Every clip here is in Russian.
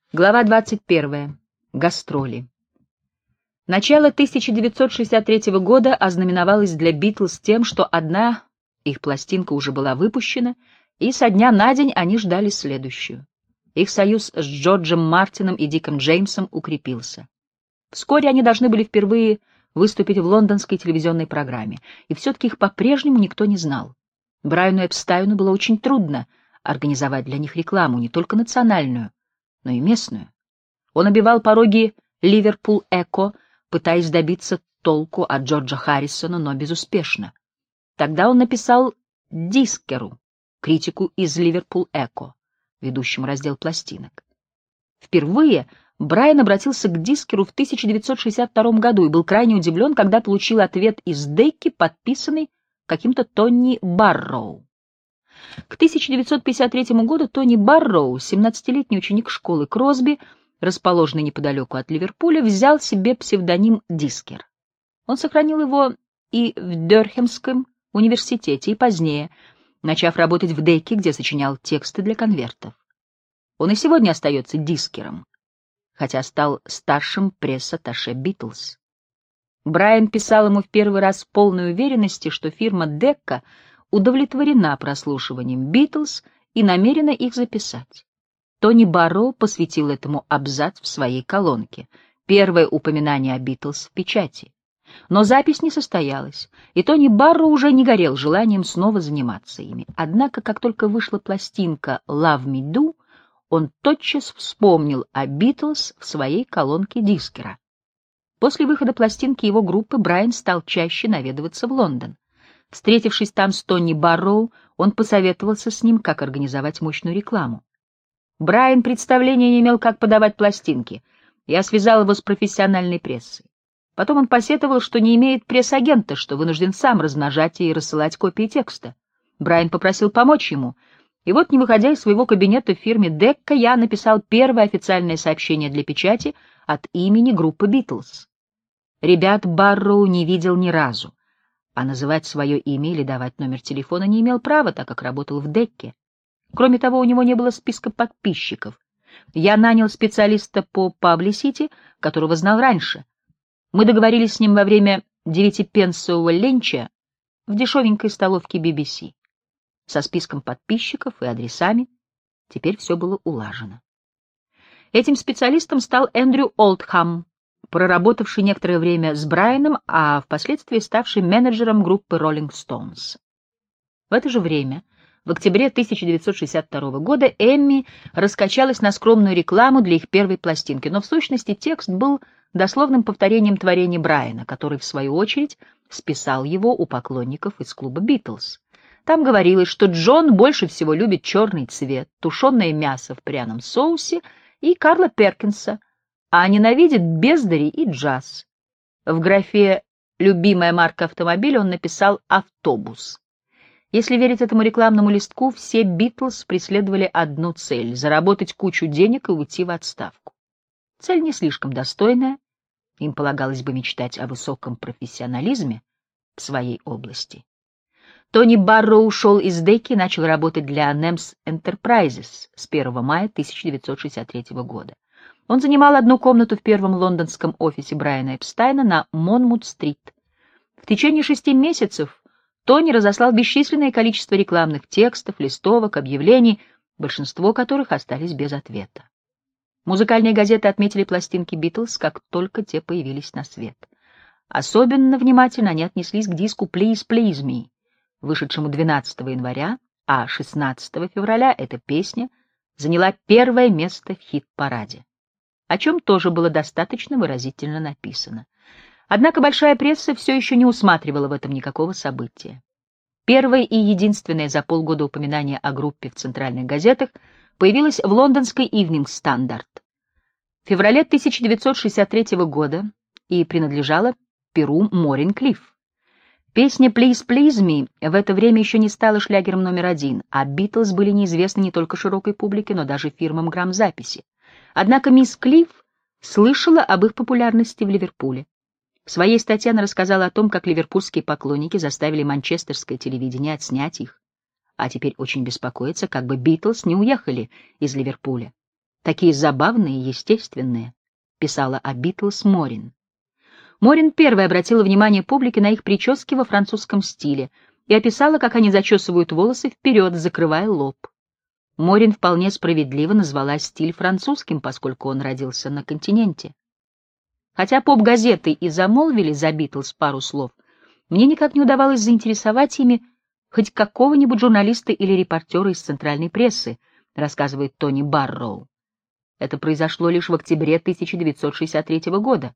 Глава 21. Гастроли. Начало 1963 года ознаменовалось для Битлз тем, что одна их пластинка уже была выпущена, и со дня на день они ждали следующую. Их союз с Джорджем Мартином и Диком Джеймсом укрепился. Вскоре они должны были впервые выступить в лондонской телевизионной программе, и все-таки их по-прежнему никто не знал. Брайану Эпстайну было очень трудно организовать для них рекламу, не только национальную, но и местную. Он обивал пороги «Ливерпул Эко», пытаясь добиться толку от Джорджа Харрисона, но безуспешно. Тогда он написал Дискеру, критику из «Ливерпул Эко», ведущему раздел пластинок. Впервые Брайан обратился к Дискеру в 1962 году и был крайне удивлен, когда получил ответ из Декки, подписанный каким-то Тони Барроу. К 1953 году Тони Барроу, 17-летний ученик школы Кросби, расположенный неподалеку от Ливерпуля, взял себе псевдоним Дискер. Он сохранил его и в Дёрхемском университете, и позднее, начав работать в Декке, где сочинял тексты для конвертов. Он и сегодня остается Дискером, хотя стал старшим пресс-атташе Битлз. Брайан писал ему в первый раз в полной уверенности, что фирма Декка удовлетворена прослушиванием Битлз и намерена их записать. Тони Барроу посвятил этому абзац в своей колонке, первое упоминание о Битлз в печати. Но запись не состоялась, и Тони Барроу уже не горел желанием снова заниматься ими. Однако, как только вышла пластинка «Love Me Do», он тотчас вспомнил о Битлз в своей колонке Дискера. После выхода пластинки его группы Брайан стал чаще наведываться в Лондон. Встретившись там с Тони Барроу, он посоветовался с ним, как организовать мощную рекламу. Брайан представления не имел, как подавать пластинки. Я связал его с профессиональной прессой. Потом он посетовал, что не имеет пресс-агента, что вынужден сам размножать и рассылать копии текста. Брайан попросил помочь ему, и вот, не выходя из своего кабинета в фирме Декка, я написал первое официальное сообщение для печати от имени группы Битлз. Ребят Барроу не видел ни разу, а называть свое имя или давать номер телефона не имел права, так как работал в Декке. Кроме того, у него не было списка подписчиков. Я нанял специалиста по паблисити, которого знал раньше. Мы договорились с ним во время 9-пенсового ленча в дешевенькой столовке BBC. Со списком подписчиков и адресами теперь все было улажено. Этим специалистом стал Эндрю Олдхам, проработавший некоторое время с Брайаном, а впоследствии ставший менеджером группы Rolling Stones. В это же время, в октябре 1962 года, Эмми раскачалась на скромную рекламу для их первой пластинки, но в сущности текст был дословным повторением творений Брайана, который, в свою очередь, списал его у поклонников из клуба Битлз. Там говорилось, что Джон больше всего любит черный цвет, тушеное мясо в пряном соусе и Карла Перкинса, а ненавидит бездари и джаз. В графе «Любимая марка автомобиля» он написал «автобус». Если верить этому рекламному листку, все Битлз преследовали одну цель — заработать кучу денег и уйти в отставку. Цель не слишком достойная, им полагалось бы мечтать о высоком профессионализме в своей области. Тони Барроу ушел из Декки и начал работать для NEMS Enterprises с 1 мая 1963 года. Он занимал одну комнату в первом лондонском офисе Брайана Эпстайна на Монмут-стрит. В течение 6 месяцев Тони разослал бесчисленное количество рекламных текстов, листовок, объявлений, большинство которых остались без ответа. Музыкальные газеты отметили пластинки Битлз, как только те появились на свет. Особенно внимательно они отнеслись к диску «Please, Please Me», вышедшему 12 января, а 16 февраля эта песня заняла первое место в хит-параде, о чем тоже было достаточно выразительно написано. Однако большая пресса все еще не усматривала в этом никакого события. Первое и единственное за полгода упоминание о группе в центральных газетах появилось в лондонской Evening Standard в феврале 1963 года и принадлежало перу Морин Клифф. Песня «Please, Please Me» в это время еще не стала шлягером номер 1, а Битлз были неизвестны не только широкой публике, но даже фирмам грамзаписи. Однако мисс Клифф слышала об их популярности в Ливерпуле. В своей статье она рассказала о том, как ливерпульские поклонники заставили манчестерское телевидение отснять их, а теперь очень беспокоится, как бы Битлз не уехали из Ливерпуля. такие забавные и естественные», — писала о Битлз Морин. Морин первой обратила внимание публики на их прически во французском стиле и описала, как они зачесывают волосы вперед, закрывая лоб. Морин вполне справедливо назвала стиль французским, поскольку он родился на континенте. Хотя поп-газеты и замолвили за Битлз пару слов, мне никак не удавалось заинтересовать ими хоть какого-нибудь журналиста или репортера из центральной прессы, рассказывает Тони Барроу. Это произошло лишь в октябре 1963 года.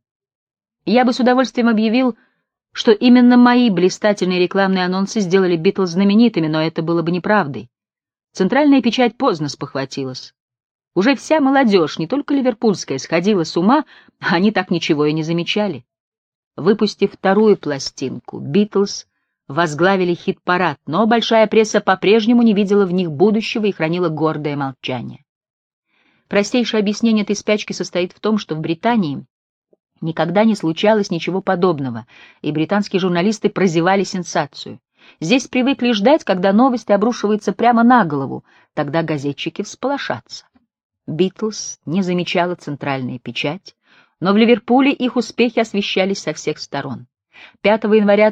Я бы с удовольствием объявил, что именно мои блистательные рекламные анонсы сделали Битлз знаменитыми, но это было бы неправдой. Центральная печать поздно спохватилась. Уже вся молодежь, не только ливерпульская, сходила с ума, а они так ничего и не замечали. Выпустив вторую пластинку, Битлз возглавили хит-парад, но большая пресса по-прежнему не видела в них будущего и хранила гордое молчание. Простейшее объяснение этой спячки состоит в том, что в Британии никогда не случалось ничего подобного, и британские журналисты прозевали сенсацию. Здесь привыкли ждать, когда новость обрушивается прямо на голову, тогда газетчики всполошатся. Битлз не замечала центральная печать, но в Ливерпуле их успехи освещались со всех сторон. 5 января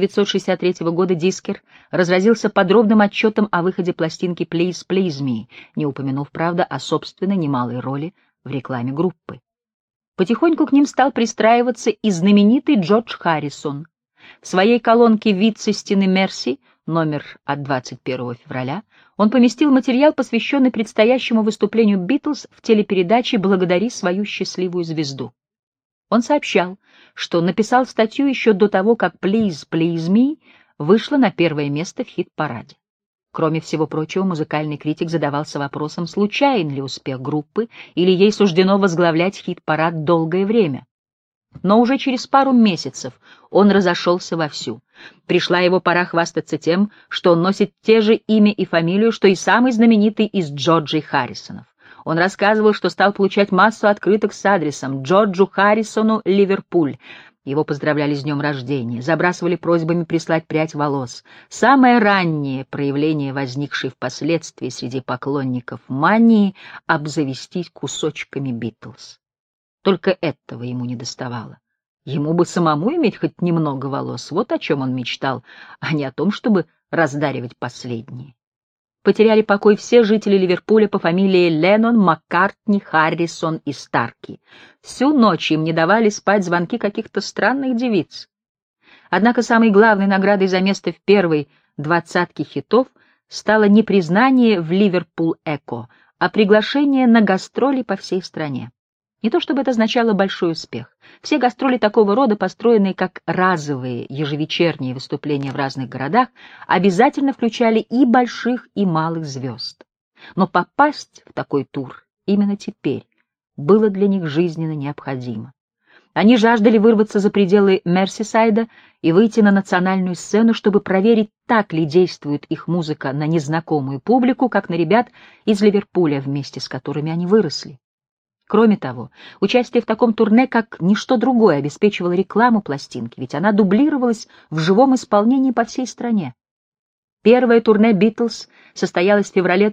1963 года Дискер разразился подробным отчетом о выходе пластинки «Please, Please Me», не упомянув, правда, о собственной немалой роли в рекламе группы. Потихоньку к ним стал пристраиваться и знаменитый Джордж Харрисон. В своей колонке «Вид со стены Мерси», номер от 21 февраля, он поместил материал, посвященный предстоящему выступлению Битлз в телепередаче «Благодари свою счастливую звезду». Он сообщал, что написал статью еще до того, как «Please, Please Me» вышла на первое место в хит-параде. Кроме всего прочего, музыкальный критик задавался вопросом, случайен ли успех группы или ей суждено возглавлять хит-парад долгое время. Но уже через пару месяцев он разошелся вовсю. Пришла его пора хвастаться тем, что он носит те же имя и фамилию, что и самый знаменитый из Джорджей Харрисонов. Он рассказывал, что стал получать массу открыток с адресом «Джорджу Харрисону, Ливерпуль». Его поздравляли с днем рождения, забрасывали просьбами прислать прядь волос. Самое раннее проявление, возникшей впоследствии среди поклонников мании, обзавестись кусочками Битлз. Только этого ему недоставало. Ему бы самому иметь хоть немного волос, вот о чем он мечтал, а не о том, чтобы раздаривать последние. Потеряли покой все жители Ливерпуля по фамилии Леннон, Маккартни, Харрисон и Старки. Всю ночь им не давали спать звонки каких-то странных девиц. Однако самой главной наградой за место в первой двадцатке хитов стало не признание в Ливерпул Эко, а приглашение на гастроли по всей стране. Не то чтобы это означало большой успех. Все гастроли такого рода, построенные как разовые ежевечерние выступления в разных городах, обязательно включали и больших, и малых звезд. Но попасть в такой тур именно теперь было для них жизненно необходимо. Они жаждали вырваться за пределы Мерсисайда и выйти на национальную сцену, чтобы проверить, так ли действует их музыка на незнакомую публику, как на ребят из Ливерпуля, вместе с которыми они выросли. Кроме того, участие в таком турне, как ничто другое, обеспечивало рекламу пластинки, ведь она дублировалась в живом исполнении по всей стране. Первое турне «Битлз» состоялось в феврале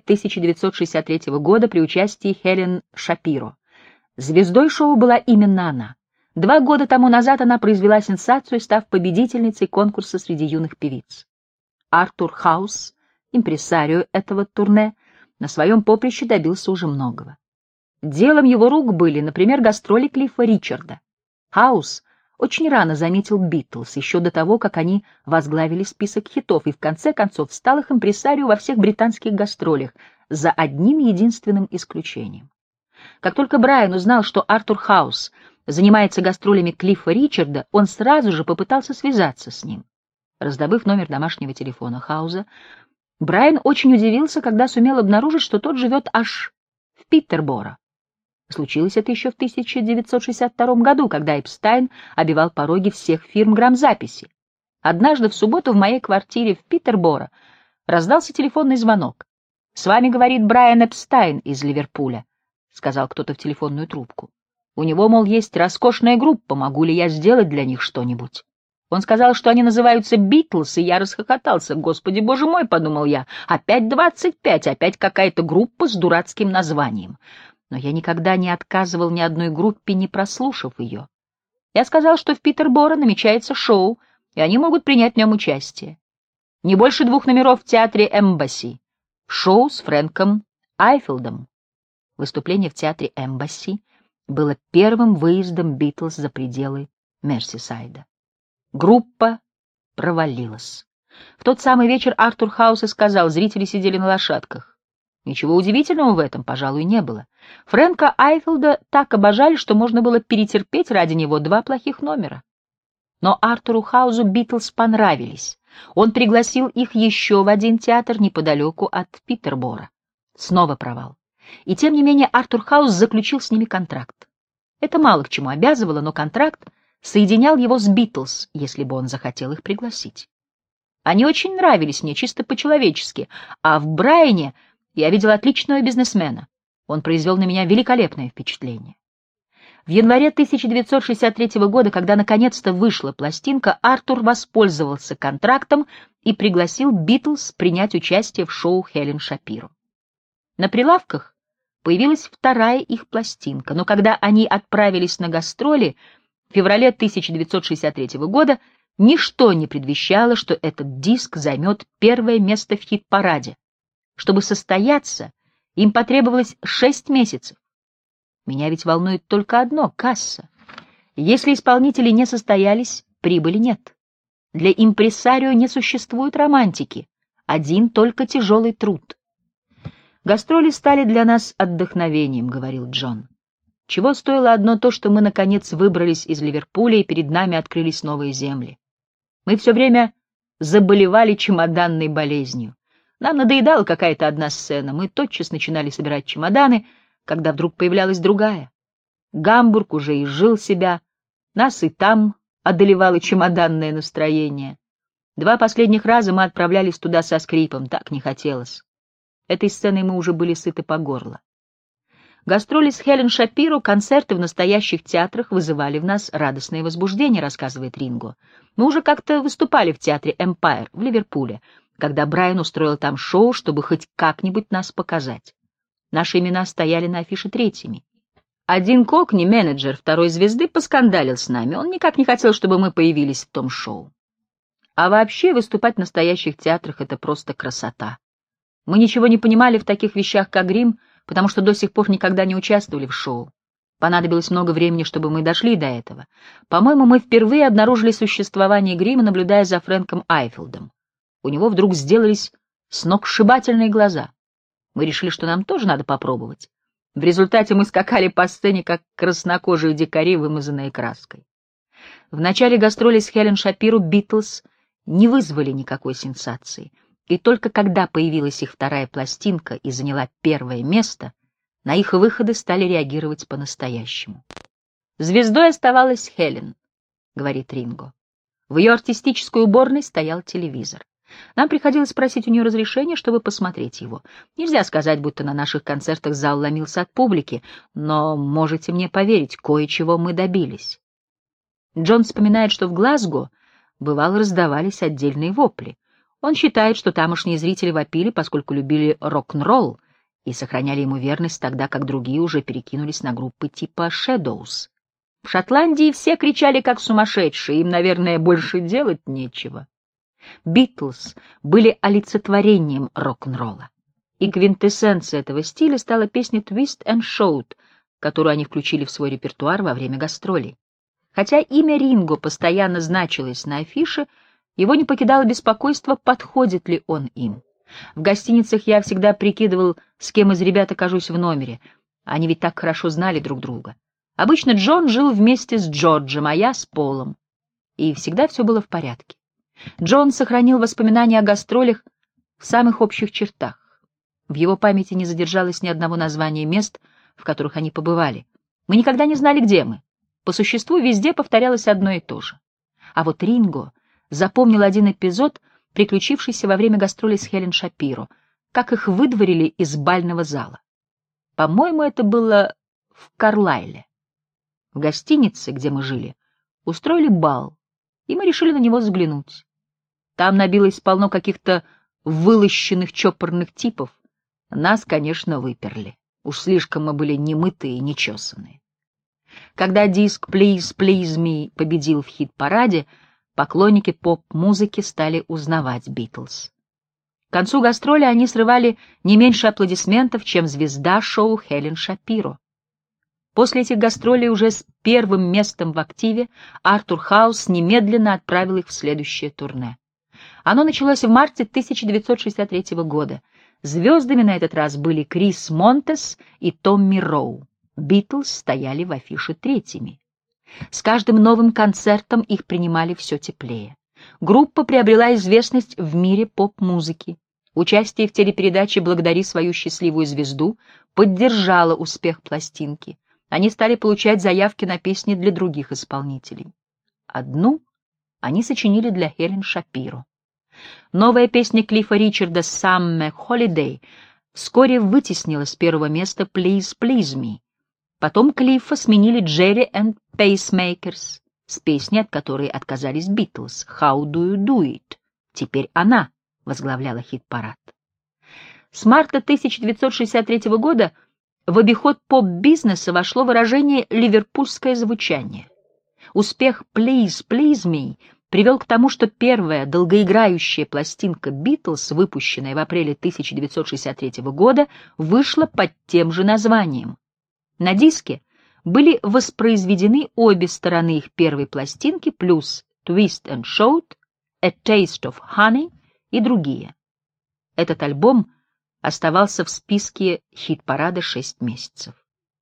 1963 года при участии Хелен Шапиро. Звездой шоу была именно она. 2 года тому назад она произвела сенсацию, став победительницей конкурса среди юных певиц. Артур Хаус, импресарио этого турне, на своем поприще добился уже многого. Делом его рук были, например, гастроли Клиффа Ричарда. Хаус очень рано заметил Битлз, еще до того, как они возглавили список хитов, и в конце концов стал их импресарио во всех британских гастролях, за одним единственным исключением. Как только Брайан узнал, что Артур Хаус занимается гастролями Клиффа Ричарда, он сразу же попытался связаться с ним. Раздобыв номер домашнего телефона Хауза, Брайан очень удивился, когда сумел обнаружить, что тот живет аж в Питтерборо. Случилось это еще в 1962 году, когда Эпстайн обивал пороги всех фирм грамзаписи. Однажды в субботу в моей квартире в Питтерборо раздался телефонный звонок. «С вами говорит Брайан Эпстайн из Ливерпуля», — сказал кто-то в телефонную трубку. «У него, мол, есть роскошная группа, могу ли я сделать для них что-нибудь?» Он сказал, что они называются «Битлз», и я расхохотался. «Господи, боже мой», — подумал я, — «опять 25, опять какая-то группа с дурацким названием». Но я никогда не отказывал ни одной группе, не прослушав ее. Я сказал, что в Питерборо намечается шоу, и они могут принять в нем участие. Не больше 2 номеров в театре Эмбасси. Шоу с Фрэнком Айфилдом. Выступление в театре Эмбасси было первым выездом Битлз за пределы Мерсисайда. Группа провалилась. В тот самый вечер Артур Хаус и сказал, зрители сидели на лошадках. Ничего удивительного в этом, пожалуй, не было. Фрэнка Айфилда так обожали, что можно было перетерпеть ради него 2 плохих номера. Но Артуру Хаузу Битлз понравились. Он пригласил их еще в один театр неподалеку от Питерборо. Снова провал. И тем не менее Артур Хаус заключил с ними контракт. Это мало к чему обязывало, но контракт соединял его с Битлз, если бы он захотел их пригласить. Они очень нравились мне, чисто по-человечески, а в Брайане я видел отличного бизнесмена. Он произвел на меня великолепное впечатление. В январе 1963 года, когда наконец-то вышла пластинка, Артур воспользовался контрактом и пригласил Битлз принять участие в шоу Хелен Шапиро. На прилавках появилась вторая их пластинка, но когда они отправились на гастроли в феврале 1963 года, ничто не предвещало, что этот диск займет первое место в хит-параде. Чтобы состояться, им потребовалось 6 месяцев. Меня ведь волнует только одно — касса. Если исполнители не состоялись, прибыли нет. Для импресарио не существует романтики, один только тяжелый труд. «Гастроли стали для нас отдохновением», — говорил Джон. «Чего стоило одно то, что мы, наконец, выбрались из Ливерпуля, и перед нами открылись новые земли. Мы все время заболевали чемоданной болезнью. Нам надоедала какая-то одна сцена, мы тотчас начинали собирать чемоданы, когда вдруг появлялась другая. Гамбург уже изжил себя, нас и там одолевало чемоданное настроение. 2 последних раза мы отправлялись туда со скрипом, так не хотелось. Этой сценой мы уже были сыты по горло. Гастроли с Хелен Шапиро, концерты в настоящих театрах вызывали в нас радостное возбуждение», — рассказывает Ринго. «Мы уже как-то выступали в театре Empire в Ливерпуле, когда Брайан устроил там шоу, чтобы хоть как-нибудь нас показать. Наши имена стояли на афише 3-ми. Один Кокни, менеджер 2-й звезды, поскандалил с нами. Он никак не хотел, чтобы мы появились в том шоу. А вообще выступать в настоящих театрах — это просто красота. Мы ничего не понимали в таких вещах, как грим, потому что до сих пор никогда не участвовали в шоу. Понадобилось много времени, чтобы мы дошли до этого. По-моему, мы впервые обнаружили существование грима, наблюдая за Фрэнком Айфилдом. У него вдруг сделались сногсшибательные глаза. Мы решили, что нам тоже надо попробовать. В результате мы скакали по сцене, как краснокожие дикари, вымазанные краской. В начале гастролей с Хелен Шапиро Битлз не вызвали никакой сенсации, и только когда появилась их 2-я пластинка и заняла 1-е место, на их выходы стали реагировать по-настоящему. «Звездой оставалась Хелен», — говорит Ринго. В ее артистической уборной стоял телевизор. Нам приходилось просить у нее разрешения, чтобы посмотреть его. Нельзя сказать, будто на наших концертах зал ломился от публики, но можете мне поверить, кое-чего мы добились. Джон вспоминает, что в Глазго, бывало, раздавались отдельные вопли. Он считает, что тамошние зрители вопили, поскольку любили рок-н-ролл и сохраняли ему верность, тогда как другие уже перекинулись на группы типа Shadows. В Шотландии все кричали как сумасшедшие, им, наверное, больше делать нечего. Битлз были олицетворением рок-н-ролла, и квинтэссенцией этого стиля стала песня «Twist and Shout», которую они включили в свой репертуар во время гастролей. Хотя имя Ринго постоянно значилось на афише, его не покидало беспокойство, подходит ли он им. В гостиницах я всегда прикидывал, с кем из ребят окажусь в номере. Они ведь так хорошо знали друг друга. Обычно Джон жил вместе с Джорджем, а я с Полом. И всегда все было в порядке. Джон сохранил воспоминания о гастролях в самых общих чертах. В его памяти не задержалось ни одного названия мест, в которых они побывали. Мы никогда не знали, где мы. По существу везде повторялось одно и то же. А вот Ринго запомнил один эпизод, приключившийся во время гастролей с Хелен Шапиро, как их выдворили из бального зала. По-моему, это было в Карлайле. В гостинице, где мы жили, устроили бал, и мы решили на него взглянуть. Там набилось полно каких-то вылощенных чопорных типов. Нас, конечно, выперли. Уж слишком мы были немытые и нечесанные. Когда диск «Please, Please Me» победил в хит-параде, поклонники поп-музыки стали узнавать Битлз. К концу гастроли они срывали не меньше аплодисментов, чем звезда шоу Хелен Шапиро. После этих гастролей уже с первым местом в активе Артур Хаус немедленно отправил их в следующее турне. Оно началось в марте 1963 года. Звездами на этот раз были Крис Монтес и Томми Роу. Битлз стояли в афише третьими. С каждым новым концертом их принимали все теплее. Группа приобрела известность в мире поп-музыки. Участие в телепередаче «Благодари свою счастливую звезду» поддержало успех пластинки. Они стали получать заявки на песни для других исполнителей. Одну они сочинили для Хелен Шапиро. Новая песня Клиффа Ричарда «Summer Holiday» вскоре вытеснила с первого места «Please, Please Me». Потом Клиффа сменили Джерри and Pacemakers с песней, от которой отказались Битлз, «How Do You Do It». Теперь она возглавляла хит-парад. С марта 1963 года в обиход поп-бизнеса вошло выражение «ливерпульское звучание». Успех «Please, Please Me» привел к тому, что первая долгоиграющая пластинка «Битлз», выпущенная в апреле 1963 года, вышла под тем же названием. На диске были воспроизведены обе стороны их первой пластинки, плюс «Twist and Shout», «A Taste of Honey» и другие. Этот альбом оставался в списке хит-парада 6 месяцев.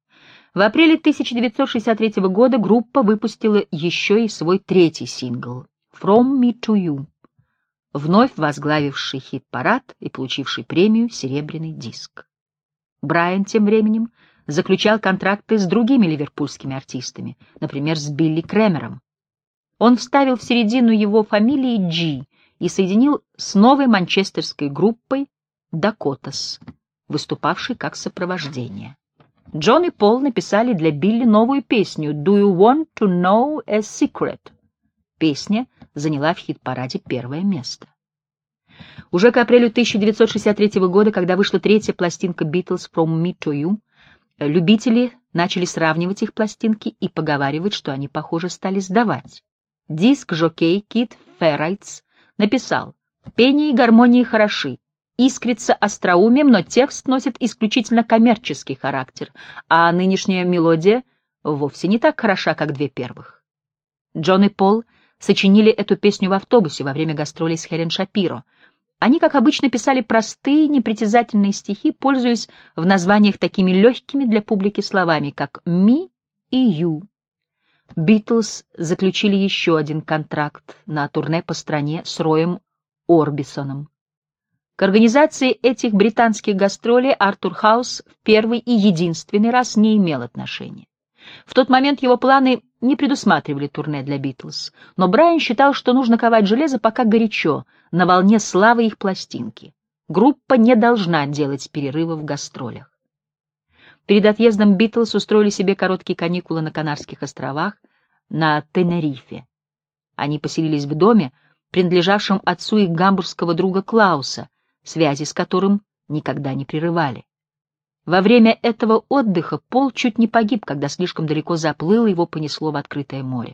В апреле 1963 года группа выпустила еще и свой третий сингл «From Me to You», вновь возглавивший хит-парад и получивший премию «Серебряный диск». Брайан тем временем заключал контракты с другими ливерпульскими артистами, например, с Билли Крэмером. Он вставил в середину его фамилии «G» и соединил с новой манчестерской группой «Дакотас», выступавшей как сопровождение. Джон и Пол написали для Билли новую песню «Do You Want to Know a Secret?». Песня заняла в хит-параде первое место. Уже к апрелю 1963 года, когда вышла третья пластинка «Beatles From Me to You», любители начали сравнивать их пластинки и поговаривать, что они, похоже, стали сдавать. Диск-жокей Кит Феррайтс написал: «Пение и гармонии хороши, искрится остроумием, но текст носит исключительно коммерческий характер, а нынешняя мелодия вовсе не так хороша, как две первых». Джон и Пол сочинили эту песню в автобусе во время гастролей с Хелен Шапиро. Они, как обычно, писали простые, непритязательные стихи, пользуясь в названиях такими легкими для публики словами, как «me» и «you». Битлз заключили еще один контракт на турне по стране с Роем Орбисоном. К организации этих британских гастролей Артур Хаус в первый и единственный раз не имел отношения. В тот момент его планы не предусматривали турне для Битлз, но Брайан считал, что нужно ковать железо пока горячо, на волне славы их пластинки. Группа не должна делать перерыва в гастролях. Перед отъездом Битлз устроили себе короткие каникулы на Канарских островах, на Тенерифе. Они поселились в доме, принадлежавшем отцу их гамбургского друга Клауса, связи с которым никогда не прерывали. Во время этого отдыха Пол чуть не погиб, когда слишком далеко заплыл, его понесло в открытое море.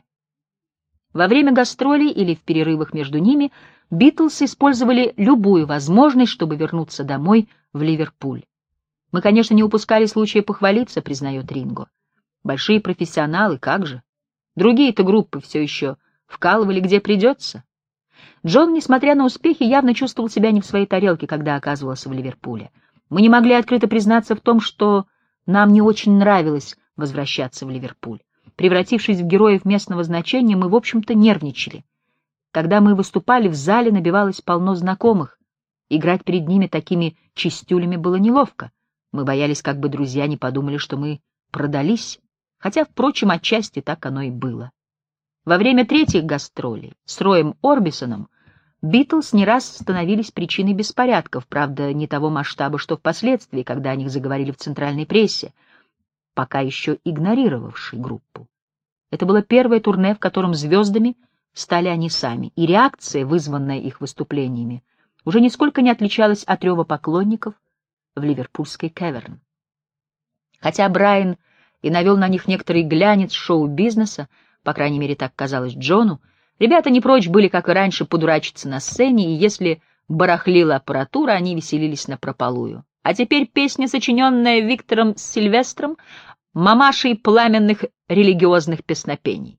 Во время гастролей или в перерывах между ними Битлз использовали любую возможность, чтобы вернуться домой в Ливерпуль. «Мы, конечно, не упускали случая похвалиться», — признает Ринго. «Большие профессионалы, как же. Другие-то группы все еще вкалывали где придется». Джон, несмотря на успехи, явно чувствовал себя не в своей тарелке, когда оказывался в Ливерпуле. «Мы не могли открыто признаться в том, что нам не очень нравилось возвращаться в Ливерпуль. Превратившись в героев местного значения, мы, в общем-то, нервничали. Когда мы выступали, в зале набивалось полно знакомых. Играть перед ними такими чистюлями было неловко. Мы боялись, как бы друзья не подумали, что мы продались, хотя, впрочем, отчасти так оно и было». Во время третьих гастролей с Роем Орбисоном Битлз не раз становились причиной беспорядков, правда, не того масштаба, что впоследствии, когда о них заговорили в центральной прессе, пока еще игнорировавшей группу. Это было первое турне, в котором звездами стали они сами, и реакция, вызванная их выступлениями, уже нисколько не отличалась от рева поклонников в ливерпульской Каверн. Хотя Брайан и навел на них некоторый глянец шоу-бизнеса, по крайней мере, так казалось Джону, ребята не прочь были, как и раньше, подурачиться на сцене, и если барахлила аппаратура, они веселились напропалую. А теперь песня, сочиненная Виктором Сильвестром, мамашей пламенных религиозных песнопений.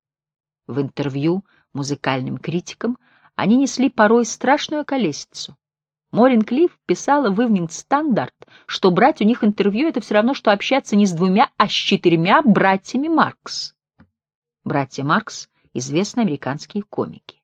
В интервью музыкальным критикам они несли порой страшную околесицу. Морин Клифф писала в Evening Standard, что брать у них интервью — это все равно, что общаться не с двумя, а с 4 братьями Маркс. Братья Маркс — известные американские комики.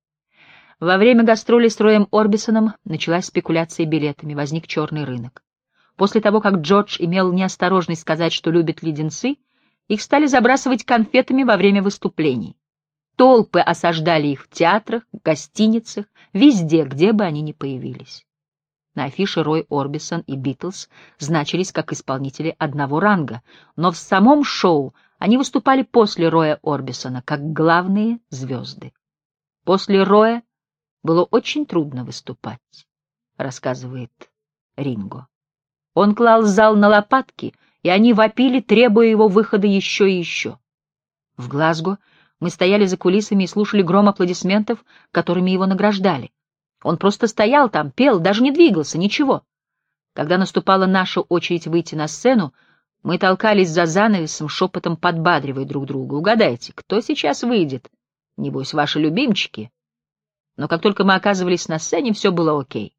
Во время гастролей с Роем Орбисоном началась спекуляция билетами, возник черный рынок. После того, как Джордж имел неосторожность сказать, что любит леденцы, их стали забрасывать конфетами во время выступлений. Толпы осаждали их в театрах, гостиницах, везде, где бы они ни появились. На афише Рой Орбисон и Битлз значились как исполнители одного ранга, но в самом шоу они выступали после Роя Орбисона, как главные звезды. После Роя было очень трудно выступать, рассказывает Ринго. Он клал зал на лопатки, и они вопили, требуя его выхода еще и еще. В Глазго мы стояли за кулисами и слушали гром аплодисментов, которыми его награждали. Он просто стоял там, пел, даже не двигался, ничего. Когда наступала наша очередь выйти на сцену, мы толкались за занавесом, шепотом подбадривая друг друга. Угадайте, кто сейчас выйдет? Небось, ваши любимчики. Но как только мы оказывались на сцене, все было окей.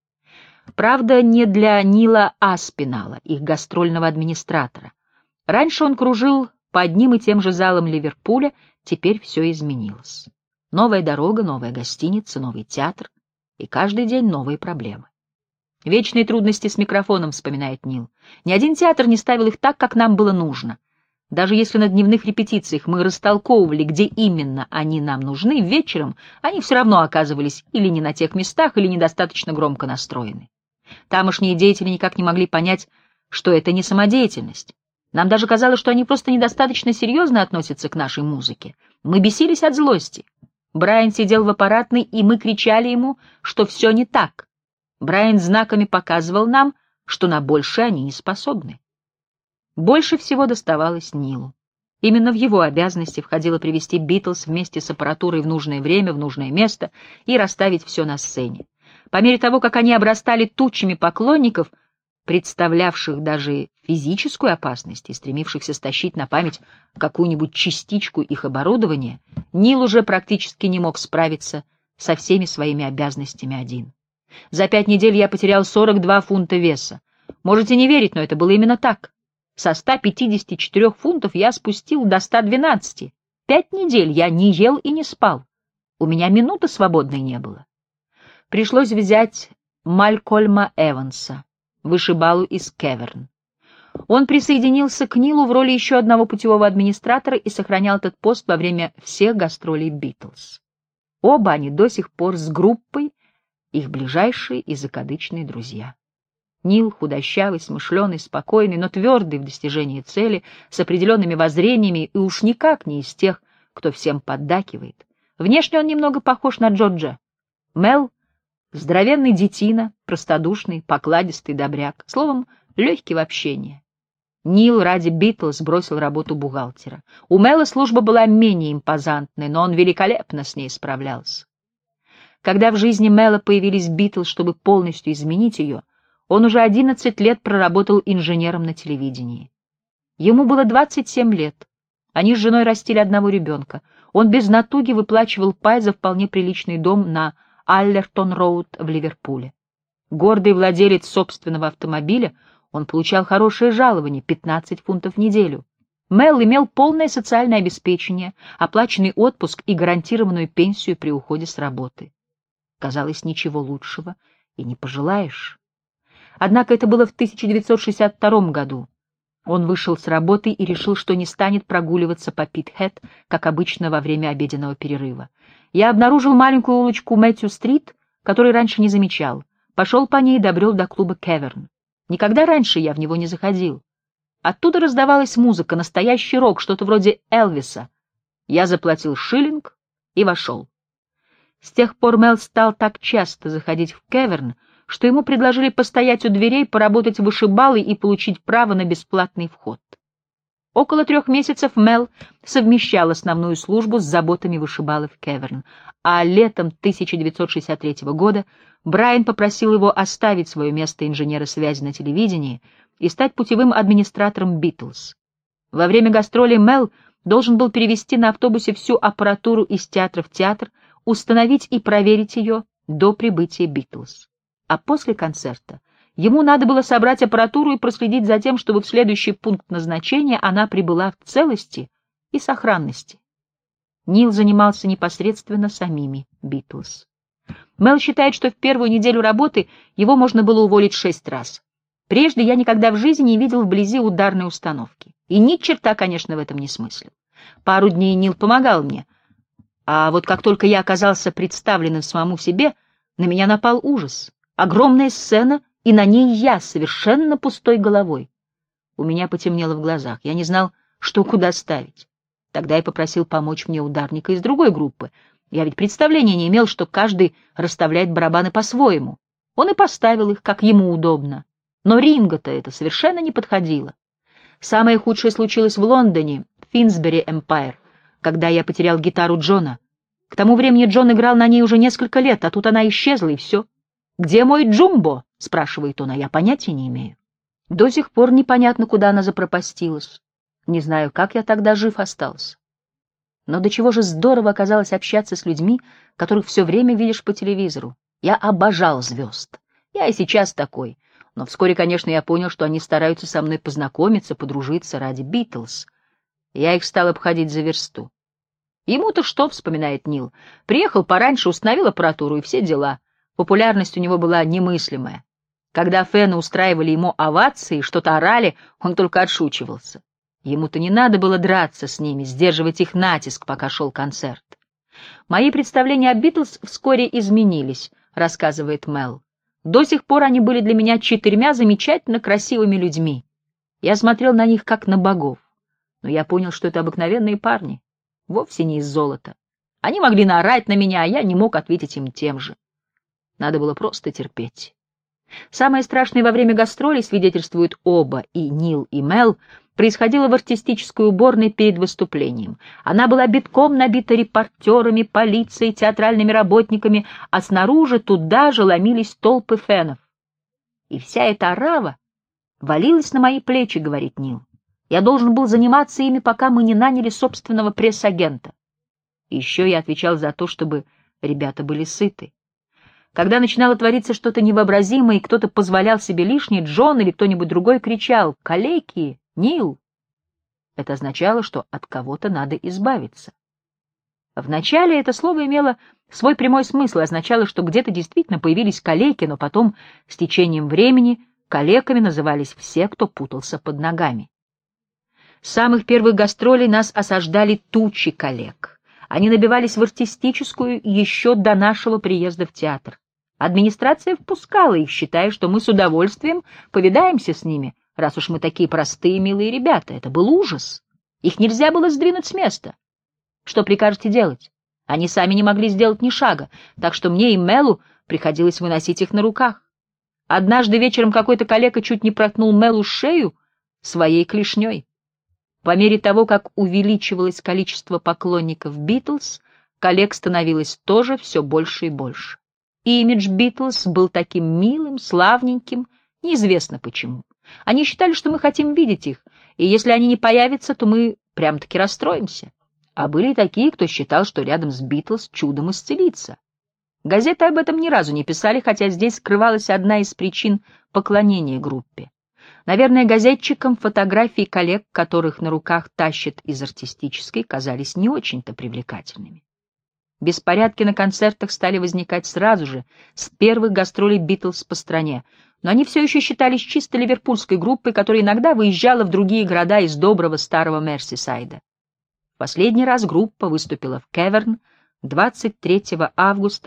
Правда, не для Нила Аспинала, их гастрольного администратора. Раньше он кружил по одним и тем же залам Ливерпуля, теперь все изменилось. Новая дорога, новая гостиница, новый театр, и каждый день новые проблемы. Вечные трудности с микрофоном, вспоминает Нил. Ни один театр не ставил их так, как нам было нужно. Даже если на дневных репетициях мы растолковывали, где именно они нам нужны, вечером они все равно оказывались или не на тех местах, или недостаточно громко настроены. Тамошние деятели никак не могли понять, что это не самодеятельность. Нам даже казалось, что они просто недостаточно серьезно относятся к нашей музыке. Мы бесились от злости. Брайан сидел в аппаратной, и мы кричали ему, что все не так. Брайан знаками показывал нам, что на большее они не способны. Больше всего доставалось Нилу. Именно в его обязанности входило привести Битлз вместе с аппаратурой в нужное время, в нужное место и расставить все на сцене. По мере того, как они обрастали тучами поклонников, представлявших даже физическую опасность и стремившихся стащить на память какую-нибудь частичку их оборудования, Нил уже практически не мог справиться со всеми своими обязанностями один. За 5 недель я потерял 42 фунта веса. Можете не верить, но это было именно так. Со 154 фунтов я спустил до 112. 5 недель я не ел и не спал. У меня минуты свободной не было. Пришлось взять Малькольма Эванса, вышибалу из Кеверн. Он присоединился к Нилу в роли еще одного путевого администратора и сохранял этот пост во время всех гастролей Битлз. Оба они до сих пор с группой, их ближайшие и закадычные друзья. Нил худощавый, смышленый, спокойный, но твердый в достижении цели, с определенными воззрениями и уж никак не из тех, кто всем поддакивает. Внешне он немного похож на Джорджа. Мел — здоровенный детина, простодушный, покладистый добряк, словом, легкий в общении. Нил ради Битлз бросил работу бухгалтера. У Мела служба была менее импозантной, но он великолепно с ней справлялся. Когда в жизни Мела появились Битлз, чтобы полностью изменить ее, он уже 11 лет проработал инженером на телевидении. Ему было 27 лет. Они с женой растили одного ребенка. Он без натуги выплачивал пай за вполне приличный дом на Аллертон-роуд в Ливерпуле. Гордый владелец собственного автомобиля, он получал хорошее жалование — 15 фунтов в неделю. Мел имел полное социальное обеспечение, оплаченный отпуск и гарантированную пенсию при уходе с работы. Казалось, ничего лучшего и не пожелаешь. Однако это было в 1962 году. Он вышел с работы и решил, что не станет прогуливаться по Питхэд, как обычно во время обеденного перерыва. Я обнаружил маленькую улочку Мэтью-стрит, которую раньше не замечал. Пошел по ней и добрел до клуба Кеверн. Никогда раньше я в него не заходил. Оттуда раздавалась музыка, настоящий рок, что-то вроде Элвиса. Я заплатил шиллинг и вошел. С тех пор Мел стал так часто заходить в Кеверн, что ему предложили постоять у дверей, поработать вышибалой и получить право на бесплатный вход. Около 3 месяцев Мел совмещал основную службу с заботами вышибалы в Кеверн, а летом 1963 года Брайан попросил его оставить свое место инженера связи на телевидении и стать путевым администратором «Битлз». Во время гастролей Мел должен был перевезти на автобусе всю аппаратуру из театра в театр, установить и проверить ее до прибытия «Битлз». А после концерта ему надо было собрать аппаратуру и проследить за тем, чтобы в следующий пункт назначения она прибыла в целости и сохранности. Нил занимался непосредственно самими «Битлз». Мел считает, что в первую неделю работы его можно было уволить 6 раз. Прежде я никогда в жизни не видел вблизи ударной установки. И ни черта, конечно, в этом не смыслил. Пару дней Нил помогал мне. А вот как только я оказался представленным самому себе, на меня напал ужас. Огромная сцена, и на ней я, совершенно пустой головой. У меня потемнело в глазах. Я не знал, что куда ставить. Тогда я попросил помочь мне ударника из другой группы. Я ведь представления не имел, что каждый расставляет барабаны по-своему. Он и поставил их, как ему удобно. Но Ринго-то это совершенно не подходило. Самое худшее случилось в Лондоне, в Финсбери Эмпайр, когда я потерял гитару Джона. К тому времени Джон играл на ней уже несколько лет, а тут она исчезла, и все. «Где мой Джумбо?» — спрашивает он, а я понятия не имею. До сих пор непонятно, куда она запропастилась. Не знаю, как я тогда жив остался. Но до чего же здорово оказалось общаться с людьми, которых все время видишь по телевизору. Я обожал звезд. Я и сейчас такой. Но вскоре, конечно, я понял, что они стараются со мной познакомиться, подружиться ради «Битлз». Я их стал обходить за версту. Ему-то что, вспоминает Нил, приехал пораньше, установил аппаратуру и все дела. Популярность у него была немыслимая. Когда фэны устраивали ему овации, что-то орали, он только отшучивался. Ему-то не надо было драться с ними, сдерживать их натиск, пока шел концерт. «Мои представления о «Битлз» вскоре изменились», — рассказывает Мел. «До сих пор они были для меня 4 замечательно красивыми людьми. Я смотрел на них как на богов. Но я понял, что это обыкновенные парни, вовсе не из золота. Они могли наорать на меня, а я не мог ответить им тем же. Надо было просто терпеть». Самое страшное во время гастролей, свидетельствуют оба, и Нил, и Мел, происходило в артистической уборной перед выступлением. Она была битком набита репортерами, полицией, театральными работниками, а снаружи туда же ломились толпы фенов. И вся эта орава валилась на мои плечи, говорит Нил. Я должен был заниматься ими, пока мы не наняли собственного пресс-агента. И еще я отвечал за то, чтобы ребята были сыты. Когда начинало твориться что-то невообразимое, и кто-то позволял себе лишнее, Джон или кто-нибудь другой кричал «Калеки! Нил!». Это означало, что от кого-то надо избавиться. Вначале это слово имело свой прямой смысл, означало, что где-то действительно появились калеки, но потом, с течением времени, калеками назывались все, кто путался под ногами. С самых первых гастролей нас осаждали тучи калек. Они набивались в артистическую еще до нашего приезда в театр. Администрация впускала их, считая, что мы с удовольствием повидаемся с ними, раз уж мы такие простые, милые ребята. Это был ужас. Их нельзя было сдвинуть с места. Что прикажете делать? Они сами не могли сделать ни шага, так что мне и Мелу приходилось выносить их на руках. Однажды вечером какой-то калека чуть не проткнул Мелу шею своей клешней. По мере того, как увеличивалось количество поклонников «Битлз», коллег становилось тоже все больше и больше. Имидж «Битлз» был таким милым, славненьким, неизвестно почему. Они считали, что мы хотим видеть их, и если они не появятся, то мы прям-таки расстроимся. А были и такие, кто считал, что рядом с «Битлз» чудом исцелиться. Газеты об этом ни разу не писали, хотя здесь скрывалась одна из причин поклонения группе. Наверное, газетчикам фотографии коллег, которых на руках тащат из артистической, казались не очень-то привлекательными. Беспорядки на концертах стали возникать сразу же, с первых гастролей «Битлз» по стране, но они все еще считались чисто ливерпульской группой, которая иногда выезжала в другие города из доброго старого Мерсисайда. В последний раз группа выступила в Кеверн 23 августа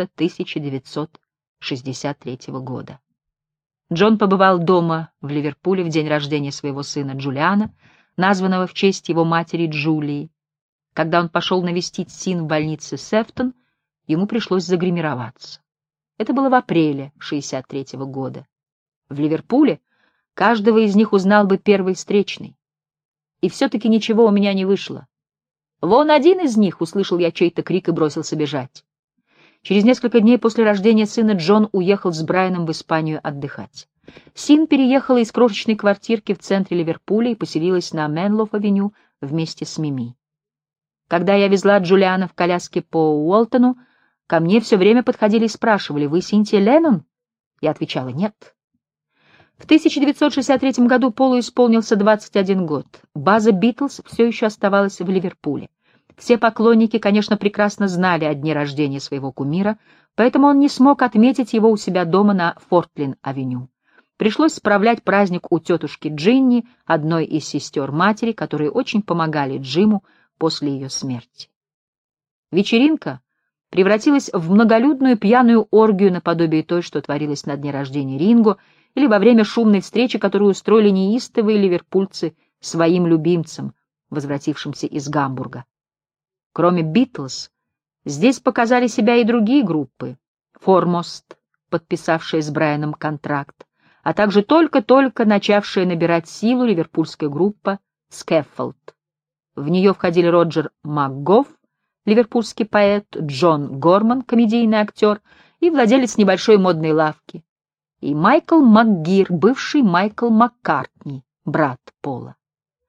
1963 года. Джон побывал дома в Ливерпуле в день рождения своего сына Джулиана, названного в честь его матери Джулии. Когда он пошел навестить Син в больнице Сефтон, ему пришлось загримироваться. Это было в апреле 1963 года. В Ливерпуле каждого из них узнал бы первый встречный. И все-таки ничего у меня не вышло. «Вон один из них!» — услышал я чей-то крик и бросился бежать. Через несколько дней после рождения сына Джон уехал с Брайаном в Испанию отдыхать. Син переехала из крошечной квартирки в центре Ливерпуля и поселилась на Менлоф-авеню вместе с Мими. Когда я везла Джулиана в коляске по Уолтону, ко мне все время подходили и спрашивали: «Вы Синтия Леннон?» Я отвечала: «Нет». В 1963 году Полу исполнился 21 год. База «Битлз» все еще оставалась в Ливерпуле. Все поклонники, конечно, прекрасно знали о дне рождения своего кумира, поэтому он не смог отметить его у себя дома на Фортлин-авеню. Пришлось справлять праздник у тетушки Джинни, одной из сестер матери, которые очень помогали Джиму после ее смерти. Вечеринка превратилась в многолюдную пьяную оргию наподобие той, что творилась на дне рождения Ринго, или во время шумной встречи, которую устроили неистовые ливерпульцы своим любимцам, возвратившимся из Гамбурга. Кроме «Битлз», здесь показали себя и другие группы: «Формост», подписавшая с Брайаном контракт, а также только-только начавшая набирать силу ливерпульская группа «Скэффолд». В нее входили Роджер МакГофф, ливерпульский поэт, Джон Горман, комедийный актер и владелец небольшой модной лавки, и Майкл МакГир, бывший Майкл Маккартни, брат Пола.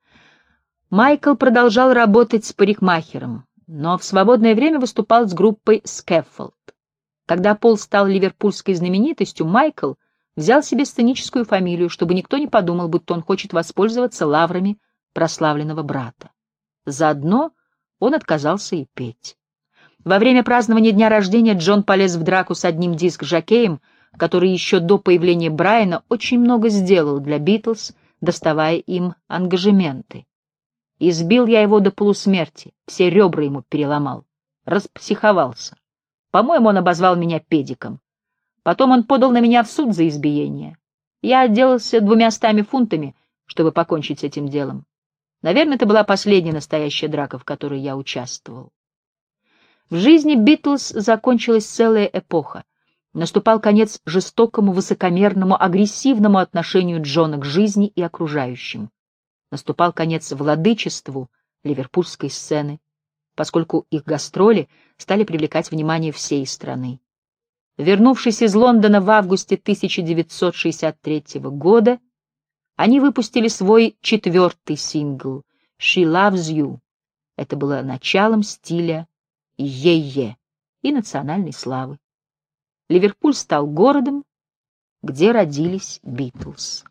Майкл продолжал работать с парикмахером, но в свободное время выступал с группой «Скэффолд». Когда Пол стал ливерпульской знаменитостью, Майкл взял себе сценическую фамилию, чтобы никто не подумал, будто он хочет воспользоваться лаврами прославленного брата. Заодно он отказался и петь. Во время празднования дня рождения Джон полез в драку с одним диск-жокеем, который еще до появления Брайана очень много сделал для «Битлз», доставая им ангажементы. Избил я его до полусмерти, все ребра ему переломал. Распсиховался. По-моему, он обозвал меня педиком. Потом он подал на меня в суд за избиение. Я отделался 200 фунтами, чтобы покончить с этим делом. Наверное, это была последняя настоящая драка, в которой я участвовал. В жизни «Битлз» закончилась целая эпоха. Наступал конец жестокому, высокомерному, агрессивному отношению Джона к жизни и окружающим. Наступал конец владычеству ливерпульской сцены, поскольку их гастроли стали привлекать внимание всей страны. Вернувшись из Лондона в августе 1963 года, они выпустили свой 4-й сингл «She Loves You». Это было началом стиля «Е-е» и национальной славы. Ливерпуль стал городом, где родились «Битлз».